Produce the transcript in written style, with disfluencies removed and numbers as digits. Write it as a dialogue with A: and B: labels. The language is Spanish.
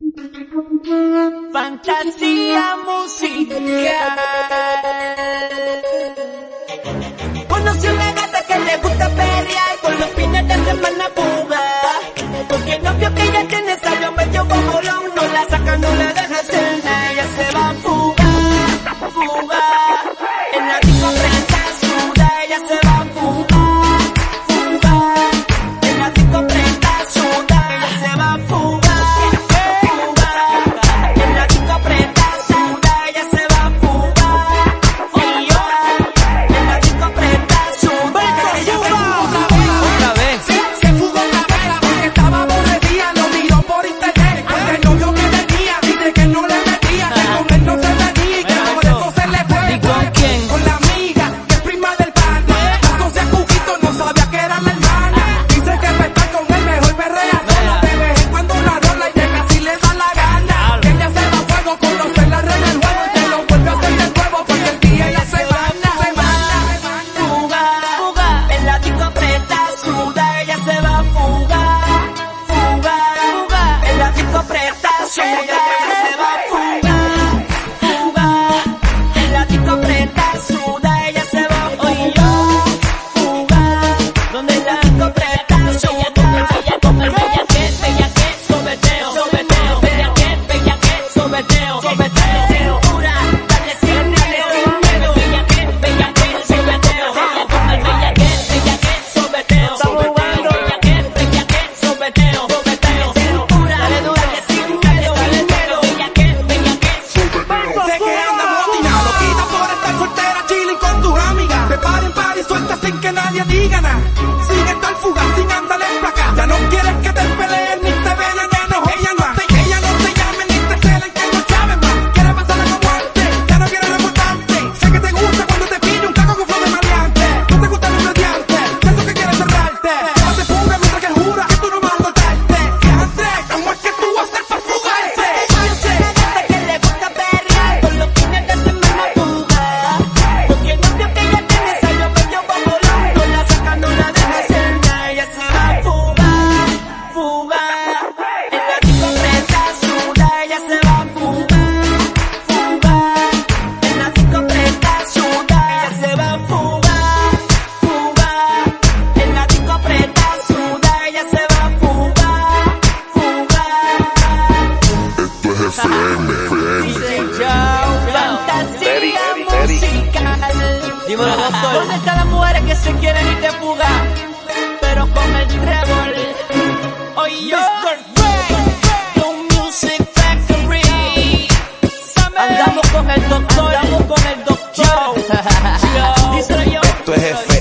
A: Fantasía musical. Conocí una gata que le gusta perrear, con los fines de semana fugar. Porque el novio que ella tiene salió medio bobolón, no la saca, no la deja hacer nada, ella se va a fugar, fugar. En la disco presta suda, ella se va a fugar, fugar. En la disco presta suda, ella se va a fugar, fugar. En la disco presta suda, ella se va a fugar, fugar. En la disco presta suda, ella se fuga otra vez.
B: Se fugó otra vez porque estaba aborrecida, lo miró por internet. Porque el novio que tenía dice que no le metía, que con él no se metía y que por eso se le fue.
A: ¿Y con quién?
B: Con la amiga, que es prima del pana. La cosa Cuquito no sabía que era la hermana. Dice que para estar con él mejor perrea solo. De vez en cuando la rola y llega si le da la gana. Que ella se da fuego, conocer la regla del juego y que lo vuelve a hacer de nuevo porque el día ella se manda, se manda.
A: Fugar, fugar. En la disco presta suda, ella se va a fugar, fugar, fugar. En la disco presta suda, ella se va a fugar, fugar. En la disco presta suda, ella se va a fugar, fugar. Donde la disco presta suda, ella con el bella que, sobeteo, sobeteo, bella que, sobeteo, sobeteo. Cintura, dale sin miedo, bella que, sobeteo. Ella con el bella que, sobeteo, sobeteo. Bella que, sobeteo, sobeteo. Cintura, dale sin miedo, bella que, sobeteo.
B: Sé que andas motivado, quita por estar soltera, chilling con tus amigas. Te paren, y suelta sin que nadie diga nada. Sin estar fugaz, sin andar en placa. Ya no quieres que te peleen ni te vean enojos. Ella no te llame ni te celen que no llamen más. Quiere pasarla como antes, ya no quiere reportarte. Sé que te gusta cuando te pide un caco con flor de maleante. No te gusta los mediante, de eso que quieres cerrarte. Llévate fuga mientras que jura que tú no vas a soltarte. Fíjate, ¿cómo es que tú vas a hacer para fugarte?
A: Que le gusta perrear, con los fines de semana fugar. Porque el novio que ella tiene salió medio bobolón, no la saca, no la deja hacer nada, ella se va a fugar, fugar. En la disco presta suda, ella se va a fugar, fugar. En la disco presta suda, ella se va a fugar, fugar. En la disco presta suda, ella se va a fugar, fugar.
C: Esto es FM.
A: Fantasía musical. Dímelo, doctor. ¿Dónde están las mujeres que se quieren ir de fuga? Pero con el trébol. Oye, yo. Music Factory. Andamos con el doctor. Andamos con el doctor. Díselo yo.
C: Esto es FM.